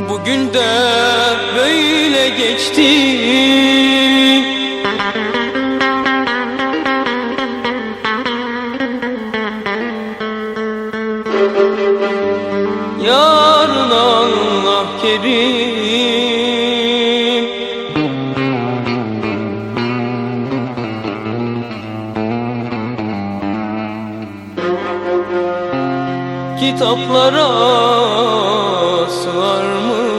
Bugün de böyle geçti. Yarın Allah kerim. Kitaplara sığar mı?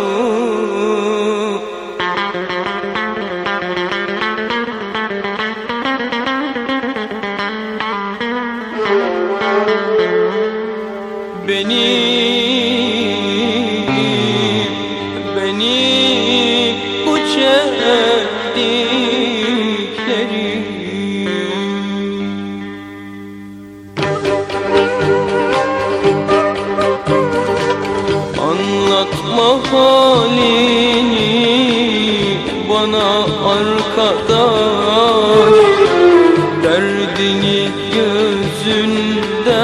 Beni bu çektikleri. Anlatma halini bana arkadaş, derdini gözünde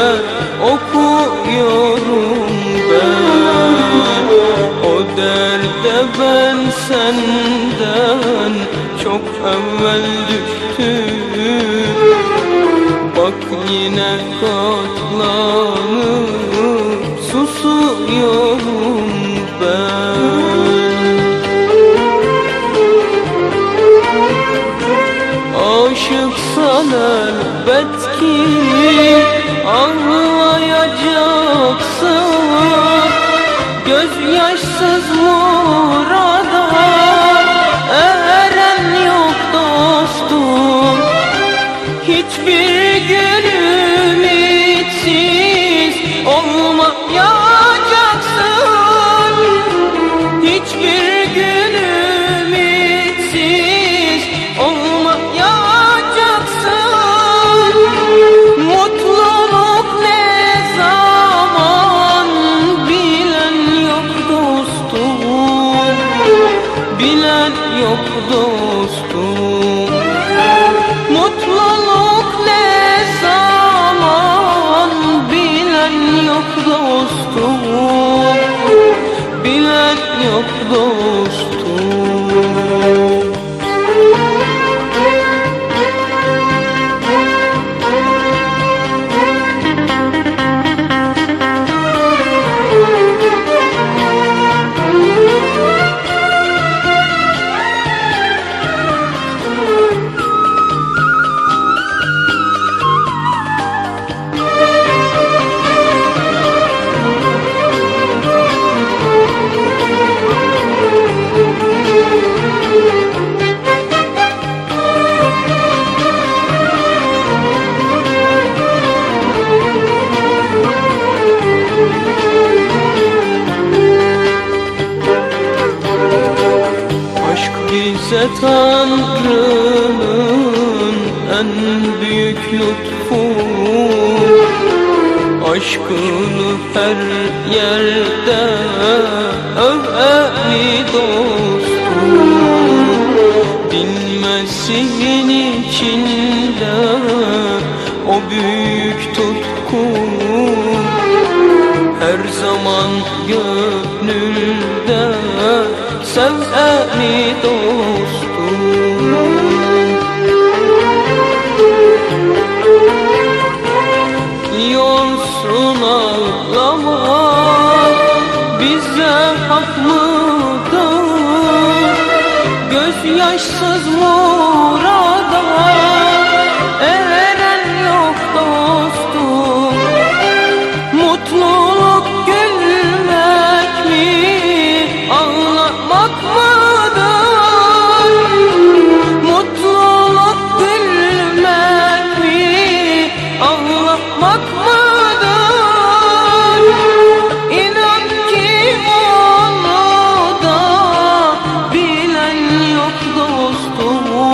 okuyorum ben. O derde ben senden çok evvel düştüm. Bak yine katlanıp susuyorum ben. Aşıksan elbet ki ağlayacaksın. Gözyaşsız murada eren yok dostum. Hiçbir gün ümitsiz olmayacaksın. Hiçbir gün ümitsiz olmayacaksın. Mutluluk ne zaman bilen yok dostum. Bilen yok dostum. Mutluluk ne zaman bilen yok dostum. Bilen yok dostum. Bize Tanrı'nın en büyük lütfu, aşkını her yerde öveli dostum. Dinmesin içinde o büyük tutku, her zaman gönlünde seveni dostum. Diyorsun ağlama, bize hak mıdır? Gözyaşsız murada eren yok dostum. Mutluluk gülmek mi, ağlamak mıdır? Mutluluk gülmek mi, ağlamak mıdır? İnan ki onu da bilen yok dostum.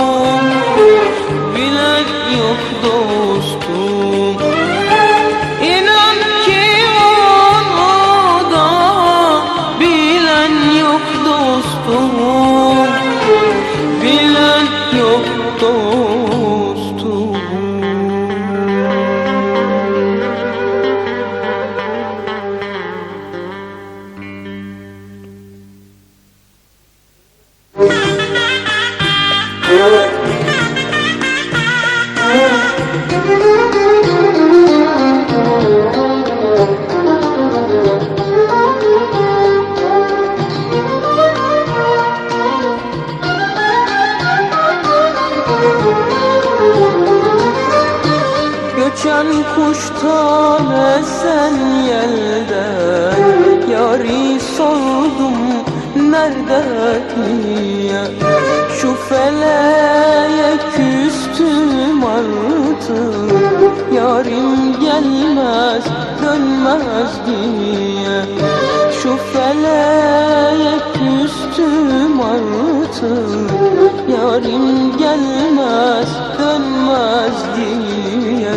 esen yelden yari sordum nerede niye? Şu feleğe küstüm artık, yarim gelmez dönmez diye. Şu feleğe küstüm artık, yarim gelmez dönmez diye.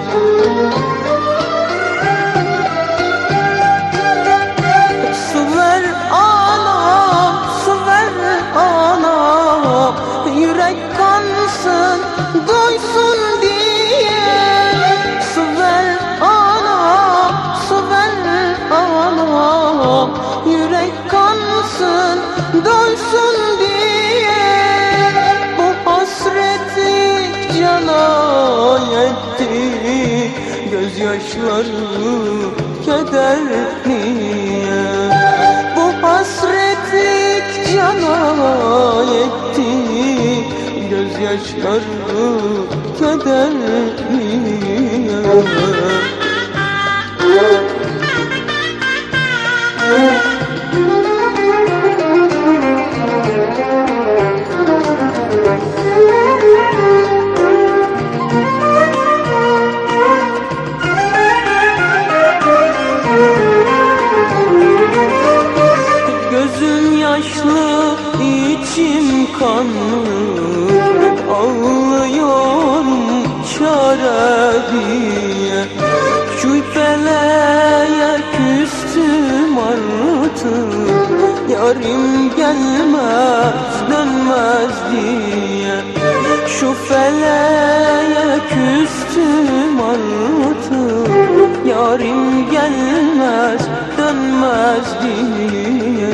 Su ver anam, su ver anam, yürek kansın doysun diye. Su ver anam, su ver anam, yürek kansın doysun diye. Bu hasretlik cana yetti, gözyaşları keder niye? Bu hasretlik cana yetti, gözyaşları keder niye? Gözüm yaşlı, içim kanlı, ağlıyorum çare diye. Şu feleğe küstüm artık, yarim gelmez dönmez diye. Şu feleğe küstüm artık, yarim gelmez dönmez diye.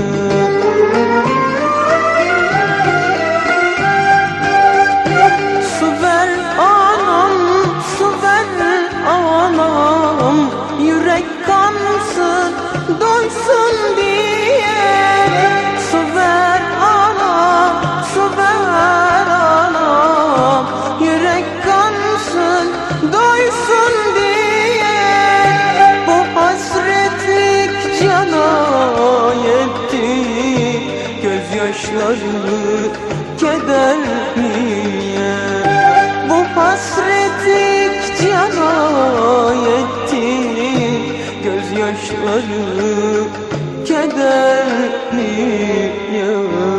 Su ver anam, su ver anam, yürek kansın doysun diye. Su ver anam, su ver anam, yürek kansın doysun diye. Bu hasretlik cana yetti, gözyaşları keder niye? Bu hasretlik cana yetti, gözyaşları keder niye?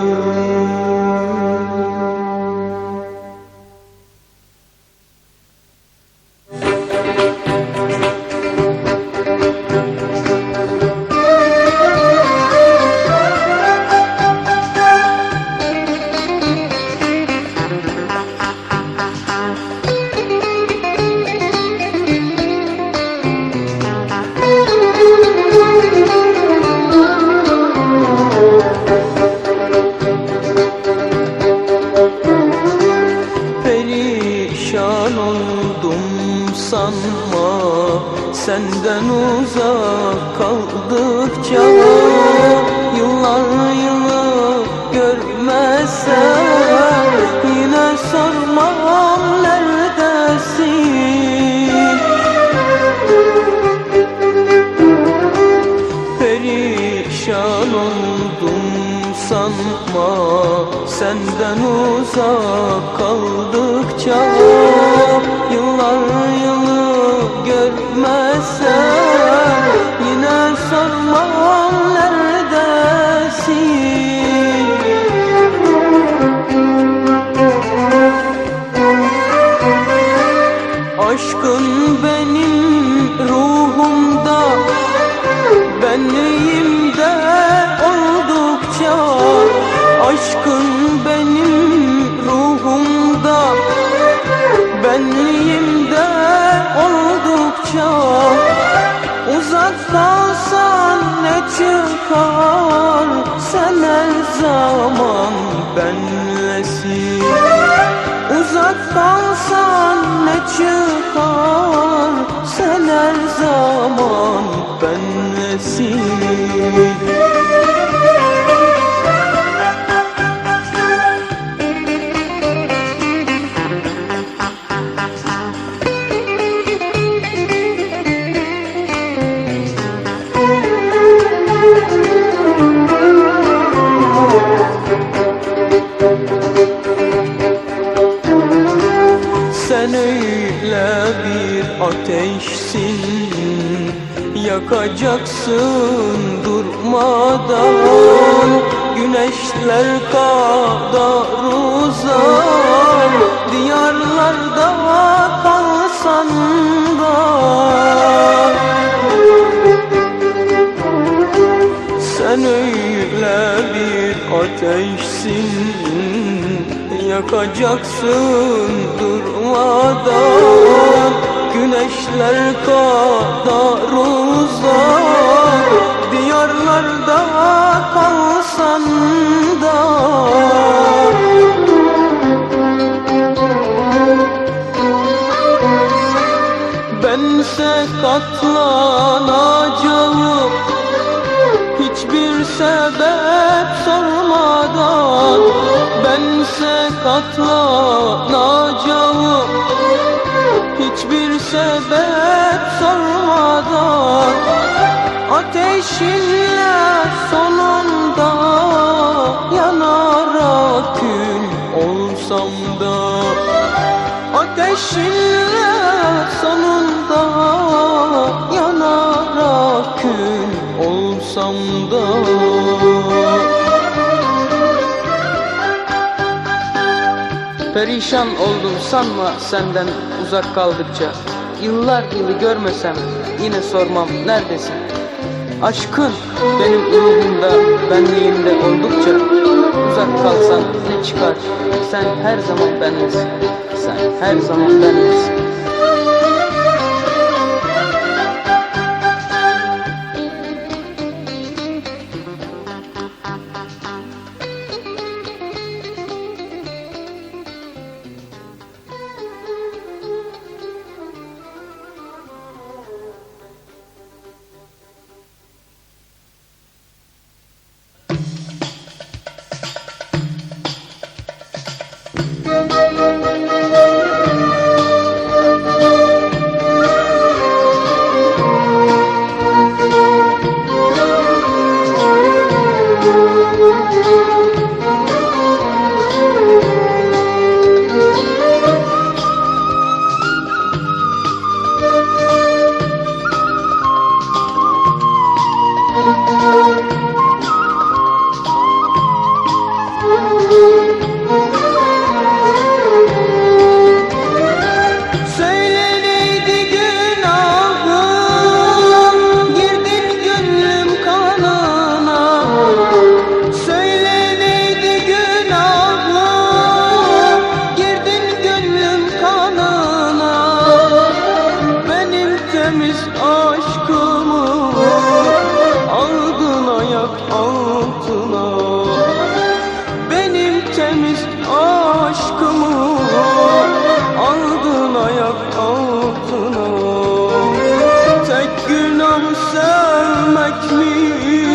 Perişan oldum sanma, senden uzak kaldıkça. Yıllar yılı görmezsem yine sormam neredesin. Perişan oldum sanma, senden uzak kaldıkça. Yıllar yılı görmezsem yine sormam neredesin. Aşkın benim ruhumda, benliğimde oldukça. Aşkın benim ruhumda, benliğimde oldukça. Uzak kalsan ne çıkar, sen her zaman benlesin. Uzak kalsan ne çıkar, sen her zaman benlesin. Yakacaksın durmadan, güneşler kadar uzak, diyarlarda kalsan da. Sen öyle bir ateşsin, yakacaksın durmadan, güneşler kadar uzak, diyarlarda kalsan da. Bense katlanacağım, hiçbir sebep sormadan. Bense katlanacağım, hiçbir sebep sormadan. Ateşinle sonunda yanarak kül olsam da. Ateşinle sonunda yanarak kül olsam da. Perişan oldum sanma senden uzak kaldıkça. Yıllar yılı görmesem yine sormam neredesin? Aşkın benim ruhumda, benliğimde oldukça. Uzak kalsan ne çıkar? Sen her zaman benlesin. Sen her zaman benlesin. Aşkımı aldın ayak altına. Tek günah sevmek mi?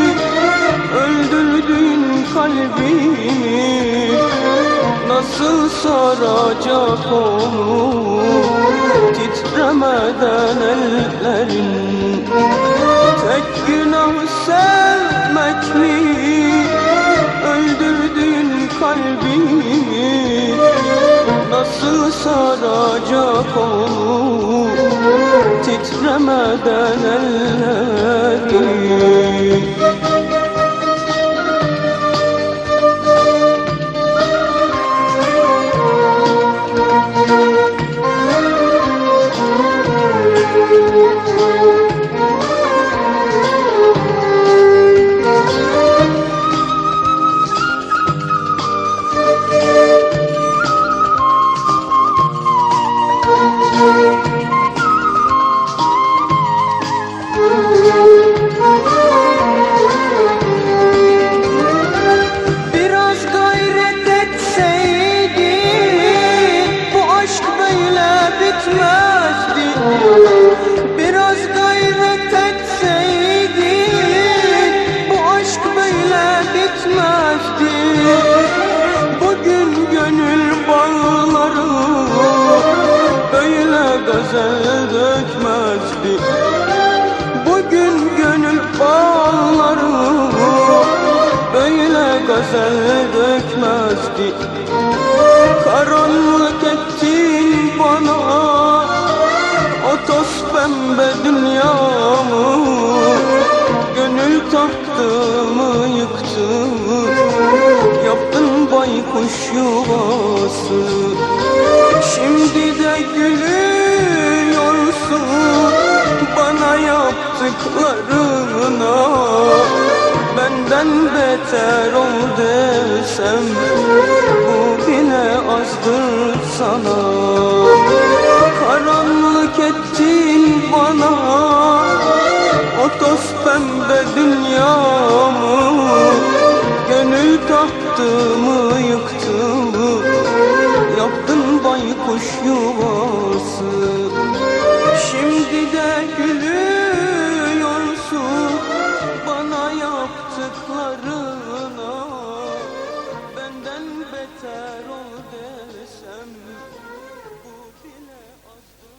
Öldürdün kalbimi. Nasıl saracak onu titremeden ellerin? Tek günah sevmek mi? Öldürdün kalbimi. Nasıl saracak onu titremeden ellerim? Biraz gayret etseydin bu aşk böyle bitmezdi. Bugün gönül bağları böyle gazel dökmezdi. Bugün gönül bağları böyle gazel dökmezdi. Karanlık ettin bana o toz pembe dünyamı. baykuş yuvası. Şimdi de gülüyorsun bana yaptıklarına. Benden beter ol desem bu bile azdır sana. Karanlık ettin bana o toz pembe dünyamı. Gönül tahtımı yıktın, yaptın baykuş yuvası. Şimdi de gülüyorsun bana yaptıklarına. Benden beter ol desem bu bile azdır.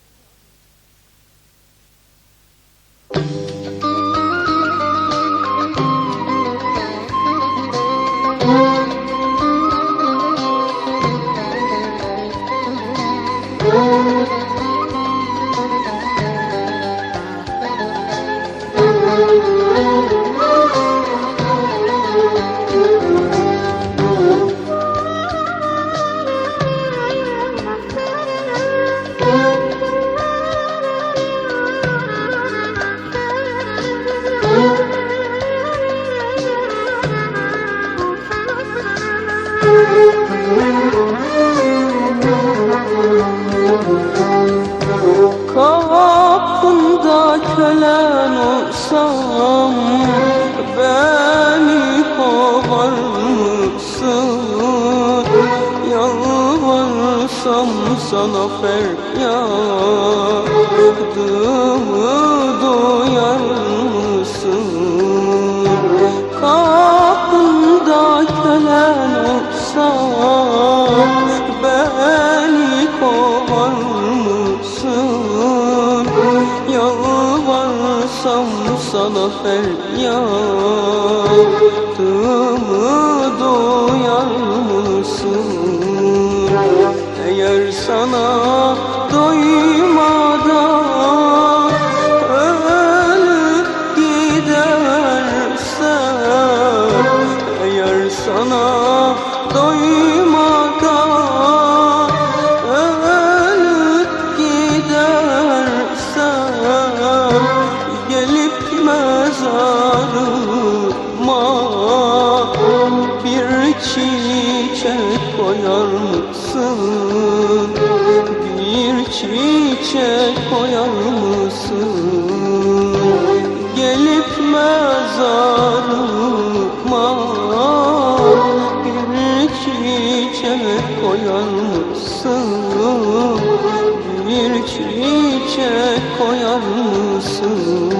Kapında kölen olsam beni kovar mısın? Yalvarsam sana feryadımı duyar mısın? Kapında kölen olsam beni kovar mısın? Yalvarsam sana feryadımı duyar mısın? Eğer sana doymadan ölüp gidersem, eğer sana doymadan ölüp gidersem, gelip mezarıma bir çiçek koyar mısın? Bir çiçek koyar mısın? Gelip mezarıma bir çiçek koyar mısın? Bir çiçek koyar mısın?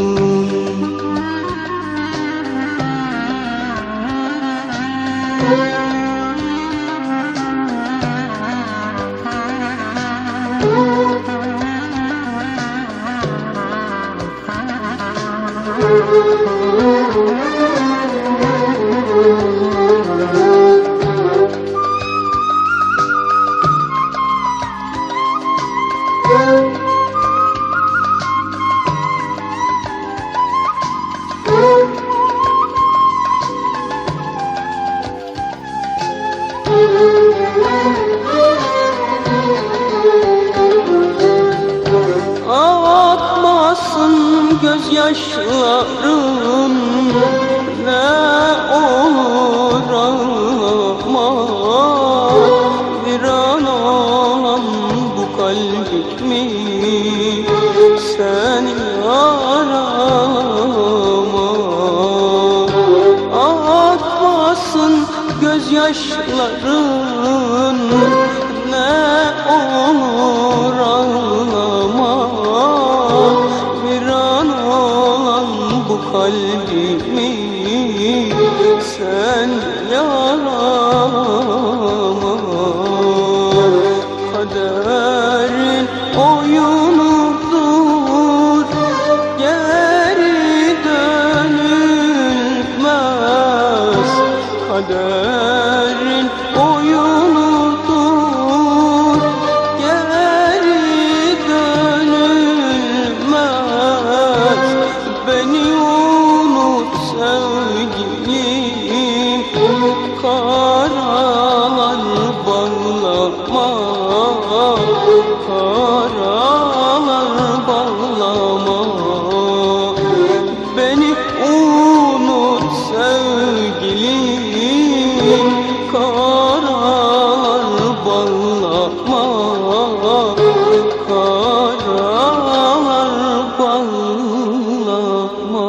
Akmasın gözyaşların, ne olur ağlama. Viran olan bu kalbimi sen yaralama. Akmasın gözyaşların, ne olur ağlama. Viran olan bu kalbimi sen yaralama. Kaderin oyunudur, geri dönülmez. Kaderin oyunudur, geri dönülmez. Beni unut sevgilim, sevgilim, karalar bağlama, karalar bağlama.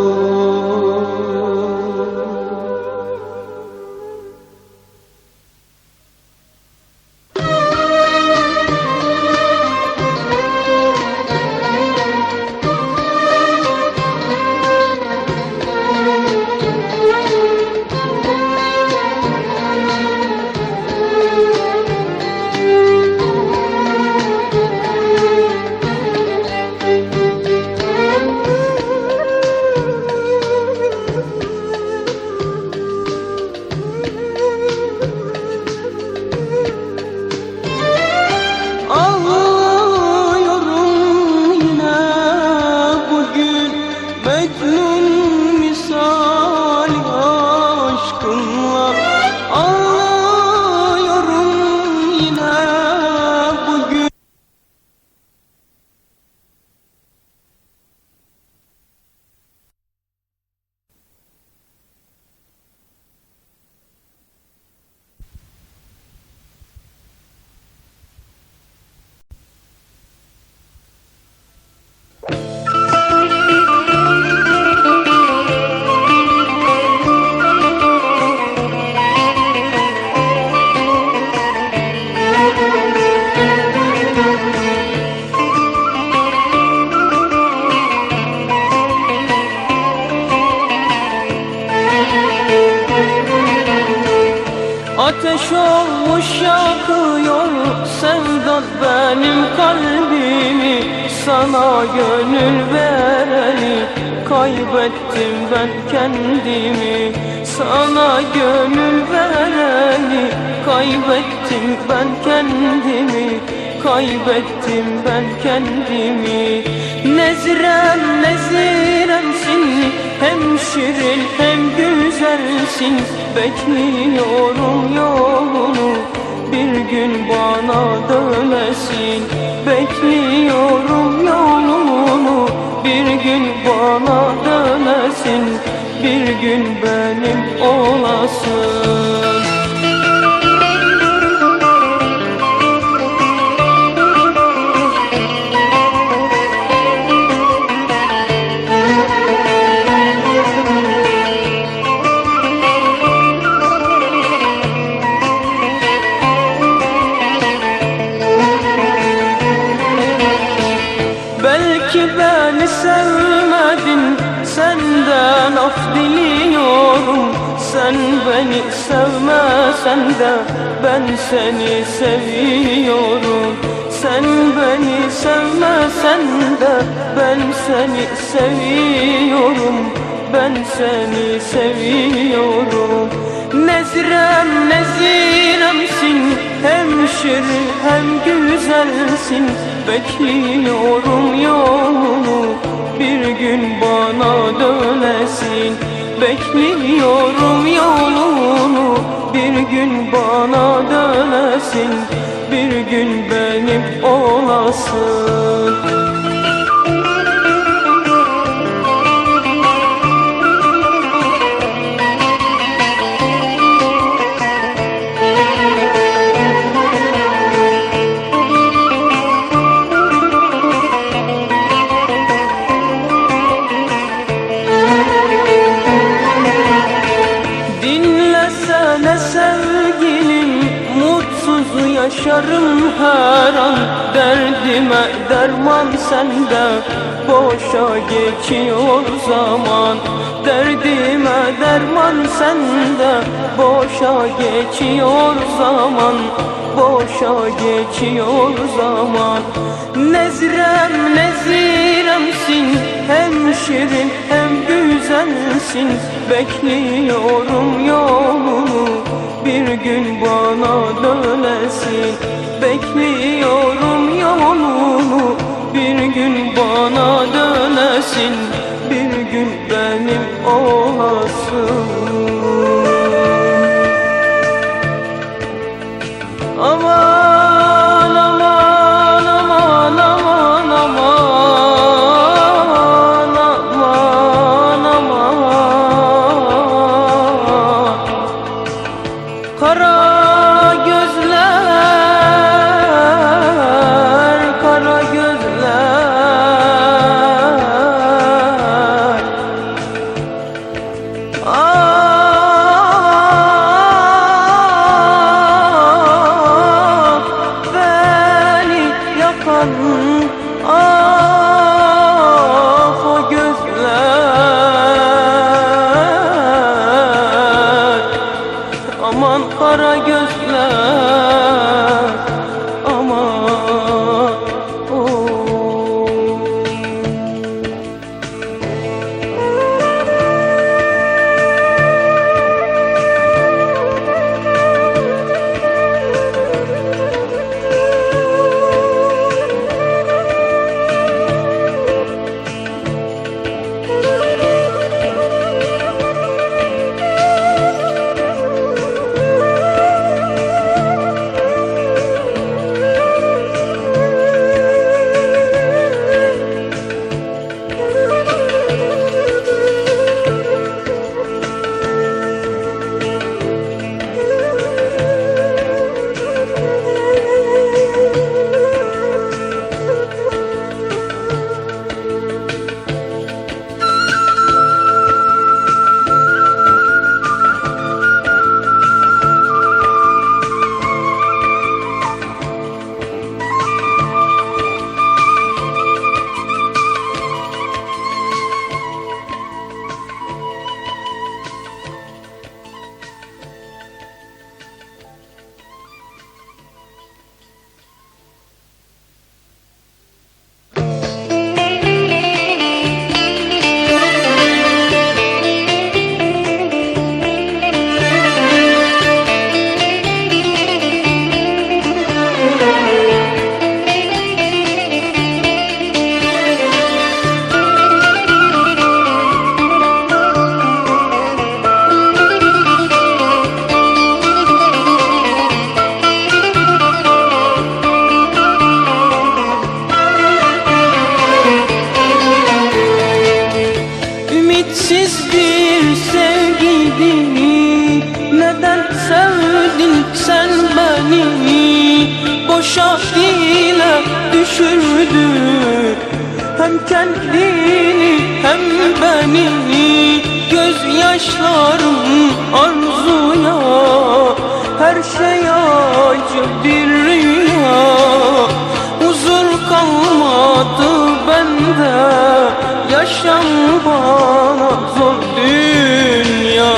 Ağlıyorum yine bugün, Mecnun misali aşkınla. Ağlıyorum yine bugün. Ateş olmuş yakıyor sevdan benim kalbimi. Sana gönül vereni kaybettim ben kendimi. Sana gönül vereni kaybettim ben kendimi. Kaybettim ben kendimi. Nezirem neziremsin, hem şirin hem güzelsin. Bekliyorum yolunu, bir gün bana dönesin. Bekliyorum yolunu, bir gün bana dönesin. Bir gün benim olasın. Belki beni sevmedin, senden af diliyorum. Sen beni sevmesen de ben seni seviyorum. Sen beni sevmesen de ben seni seviyorum. Ben seni seviyorum. Nezirem neziremsin, hem şirin hem güzelsin. Bekliyorum yolunu, bir gün bana dönesin. Bekliyorum yolunu, bir gün bana dönesin. Bir gün benim olasın. Dinlesene sevgilim, mutsuz yaşarım her an. Derdime derman sende, boşa geçiyor zaman. Derdime derman sende, boşa geçiyor zaman. Boşa geçiyor zaman. Nezirem neziremsin, hem şirin hem güzelsin. Bekliyorum yolunu, bir gün bana dönesin. Bekliyorum yolunu, bir gün bana dönesin. Bir gün benim olasın. Aman aman aman aman aman aman aman. Ah, beni yakan ah o gözler, aman kara gözler, aman oh. Ümitsiz bir sevgiydi, neden sevdin sen beni? Boşa dile düşürdü hem kendini hem beni. Gözyaşlarım arzuya, her şey acı bir rüya. Huzur kalmadı bende, yaşam bana zor dünya.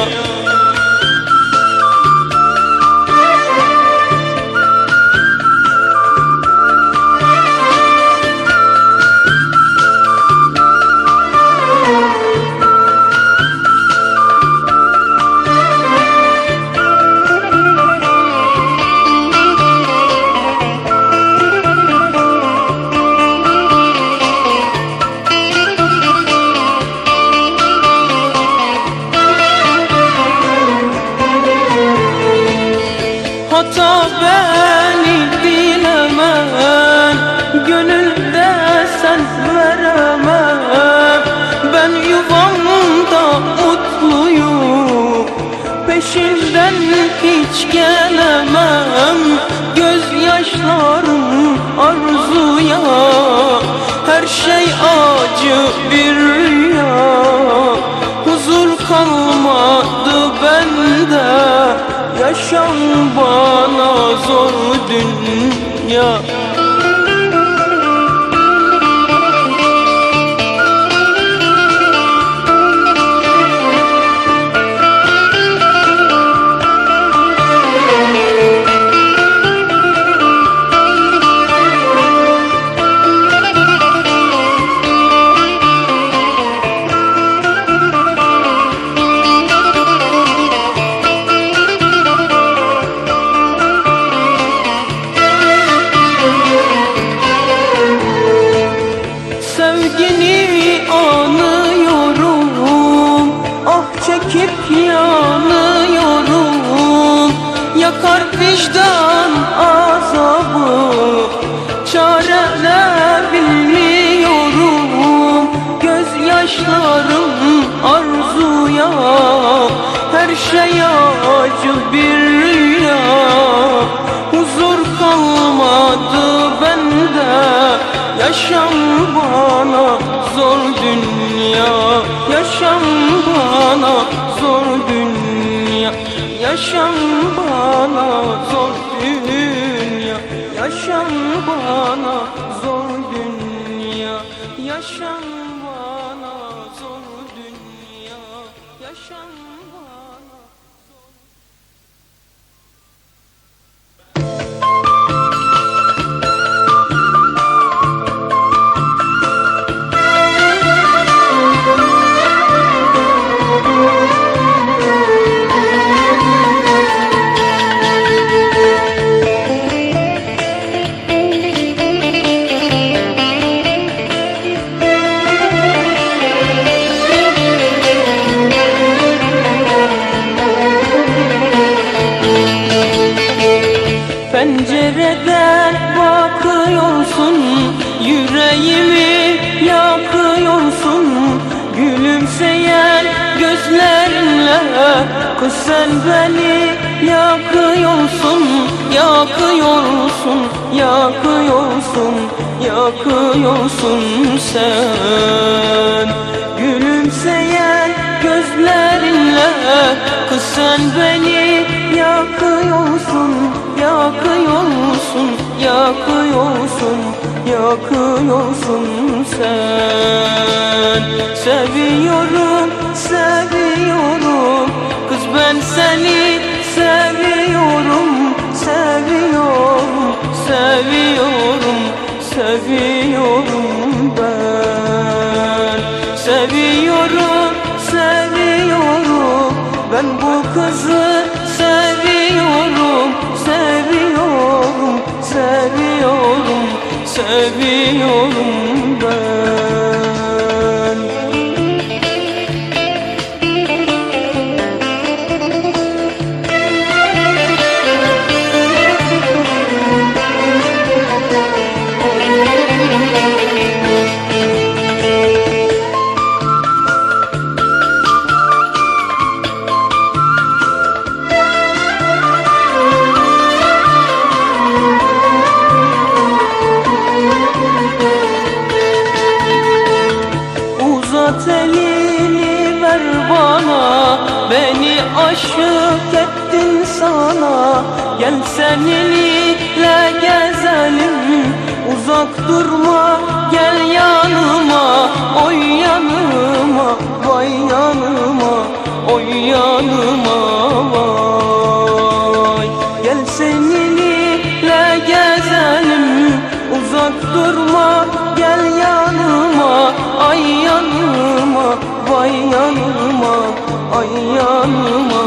Hata beni bilemem, gönülde sen veremem. Ben yuvamda mutluyum, peşinden hiç gelemem. Gözyaşlarım arzuya, her şey acı bir rüya. Huzur kalmadı bende, yaşam bana zor dünya. Sevgini anıyorum, ah çekip yanıyorum. Yakar vicdan azabı, çare ne bilmiyorum. Gözyaşlarım arzuya, her şey acı bir rüya. Huzur kalmadı bende, yaşam bana zor dünya. Yaşam bana zor dünya, yaşam bana zor dünya, yaşam bana zor dünya, yaşam bana zor dünya, yaşam bana. Pencereden bakıyorsun, yüreğimi yakıyorsun. Gülümseyen gözlerinle kız sen beni yakıyorsun, yakıyorsun, yakıyorsun, yakıyorsun sen. Gülümseyen gözlerinle kız sen beni yakıyorsun, yakıyorsun, yakıyorsun, yakıyorsun sen. Seviyorum, seviyorum, kız ben seni seviyorum, seviyorum, seviyorum, seviyorum ben. Seviyorum, seviyorum, ben bu kızı seviyorum, seviyorum, seviyorum, seviyorum ben. Uzat elini ver bana, beni aşık ettin sana. Gel seninle gezelim, uzak durma, gel yanıma. Oy yanıma, vay yanıma, oy yanıma vay. Gel seninle gezelim, uzak durma, gel yanıma. Ay yanıma, vay yanıma, ay yanıma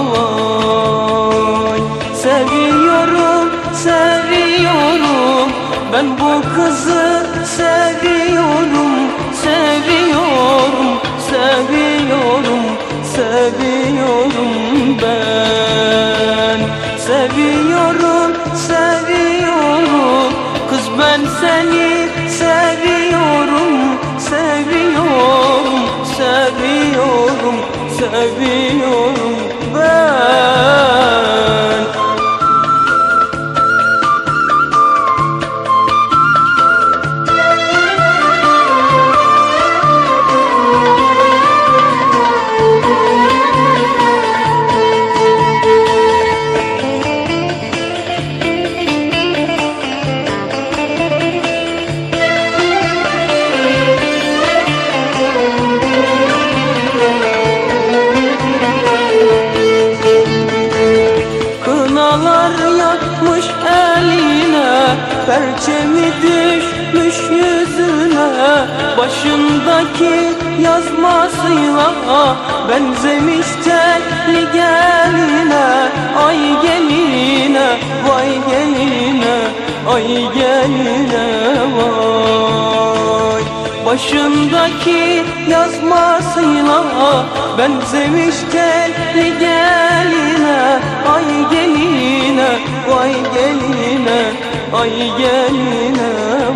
vay. Seviyorum, seviyorum, ben bu kızı seviyorum, seviyorum, seviyorum, seviyorum ben. Seviyorum, seviyorum, kız ben seni seviyorum, seviyorum, seviyorum, seviyorum ben. Yakmış eline, perçemi düşmüş yüzüne. Başındaki yazmasıyla benzemiş telli geline. Ay geline, vay geline, ay geline vay. Başındaki yazmasıyla benzemiş telli geline. Ay geline, vay geline, ay geline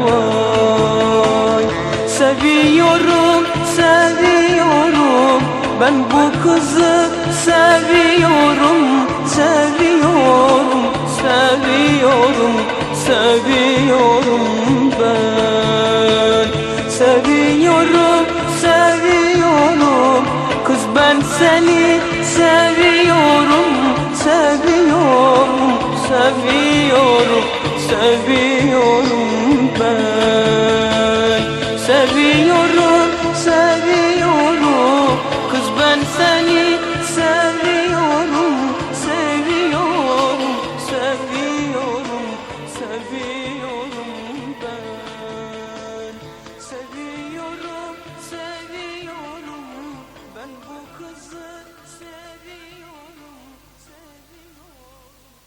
vay. Seviyorum, seviyorum, ben bu kızı seviyorum, seviyorum, seviyorum, seviyorum ben. Seviyorum, seviyorum, kız ben seni seviyorum, seviyorum, seviyorum, seviyorum ben. Seviyorum, seviyorum, kız ben seni seviyorum, seviyorum, seviyorum, seviyorum ben. Seviyorum, seviyorum, ben bu kızı seviyorum, seviyorum.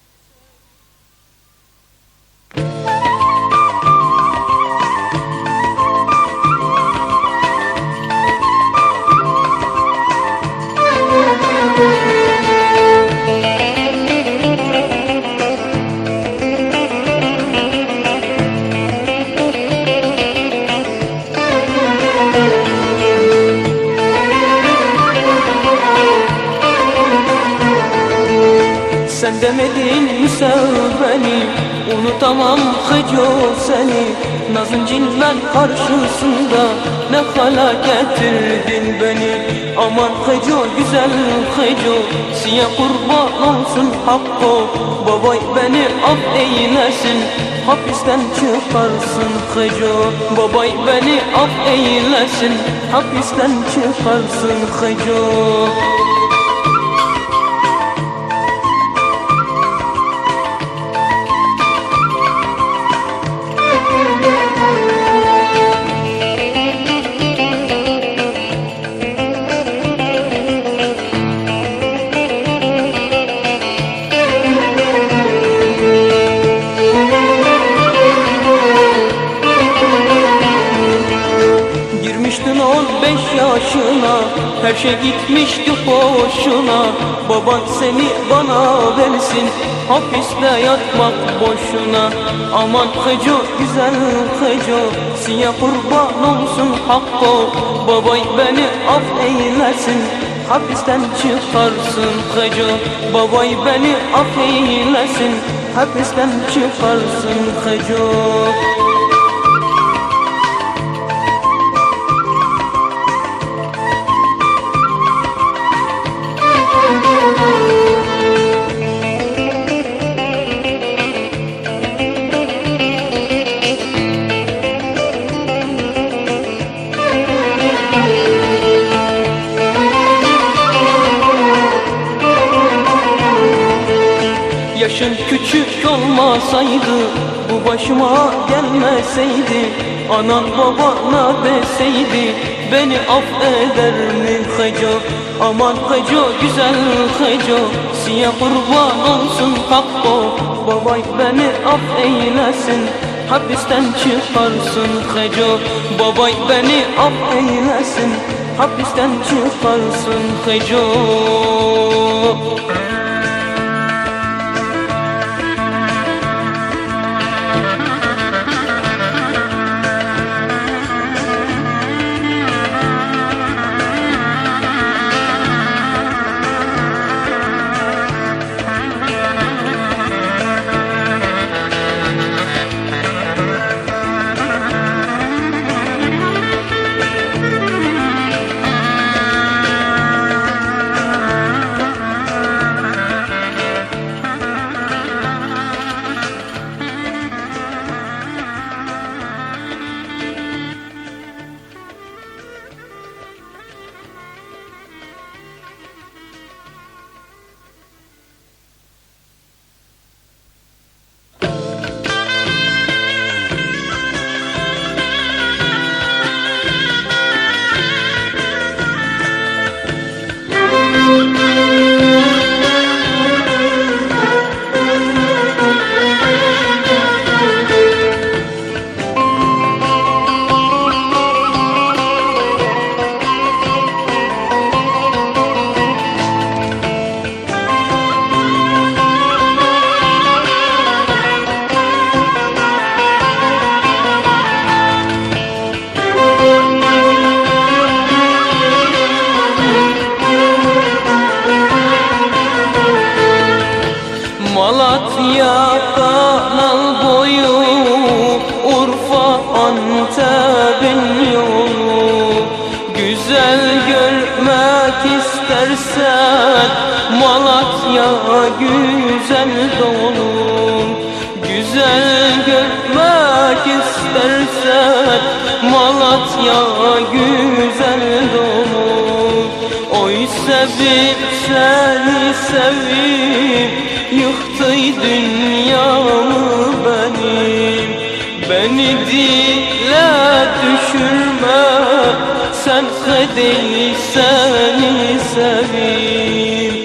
Sen demedin mi sev beni, unutamam hıco seni. Nazın cinmen karşısında ne hala getirdin beni. Aman hıco, güzel hıco, siye kurban olsun Hakko. Babay beni af eylesin, hapisten çıkarsın hıco. Babay beni af eylesin, hapisten çıkarsın hıco. Girmiştin 15 yaşına, her şey gitmişti hoşuna. Baban seni bana versin, hapiste yatmak boşuna. Aman hıco, güzel hıco, siye kurban olsun Hakko. Babay beni af eylesin, hapisten çıkarsın hıco. Babay beni af eylesin, hapisten çıkarsın hıco. Yaşın küçük olmasaydı, bu başıma gelmeseydi. Anan babana deseydi, beni affeder mi hıco? Aman hıco, güzel hıco, siye kurban olsun Hakko. Babay beni af eylesin, hapisten çıkarsın hıco. Babay beni af eylesin, hapisten çıkarsın hıco. Malatya, Kanal boyu, Urfa, Antep'in yolu. Güzel görmek istersen Malatya güzel dolu. Güzel görmek istersen Malatya güzel dolu. Oy sevip seni sevip yıktı dünyamı benim. Beni dile düşürme, sen değil seni seveyim.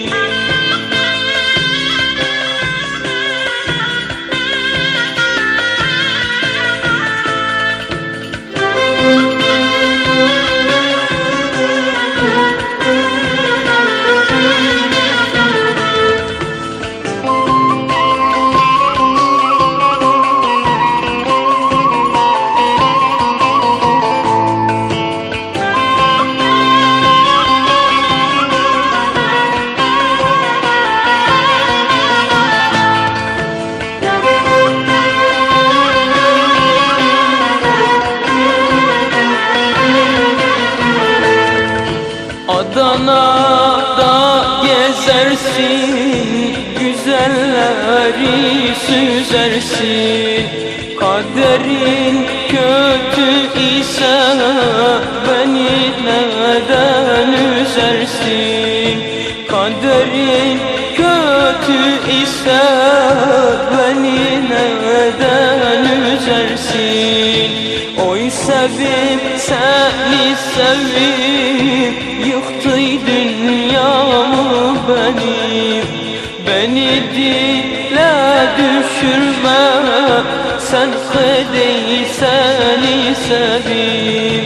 Adana'da gezersin, güzelleri süzersin. Kaderin kötü ise beni neden üzersin? Kaderin kötü ise beni neden üzersin? Oy sevip seni sevip yıktı dünyamı benim. Beni dile düşürme, sen değil seni seveyim.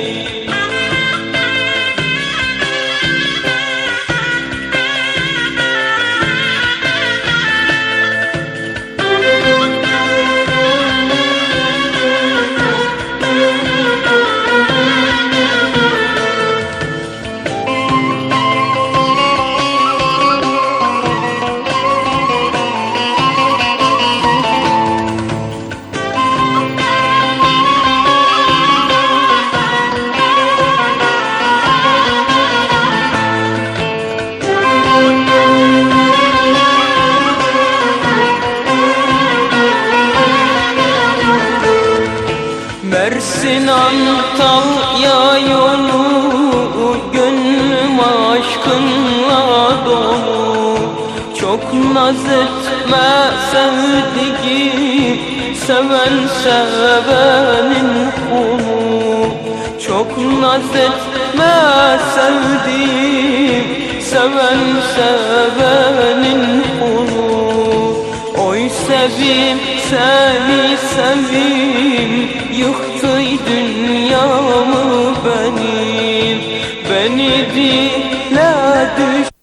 Mersin Antalya yolu, gönlüm aşkınla dolu. Çok naz etme sevdiğim, seven sevenin kulu. Çok naz etme sevdiğim, seven sevenin kulu. Oy sevim seni sevim, yıktı dünyamı benim. Beni dile düş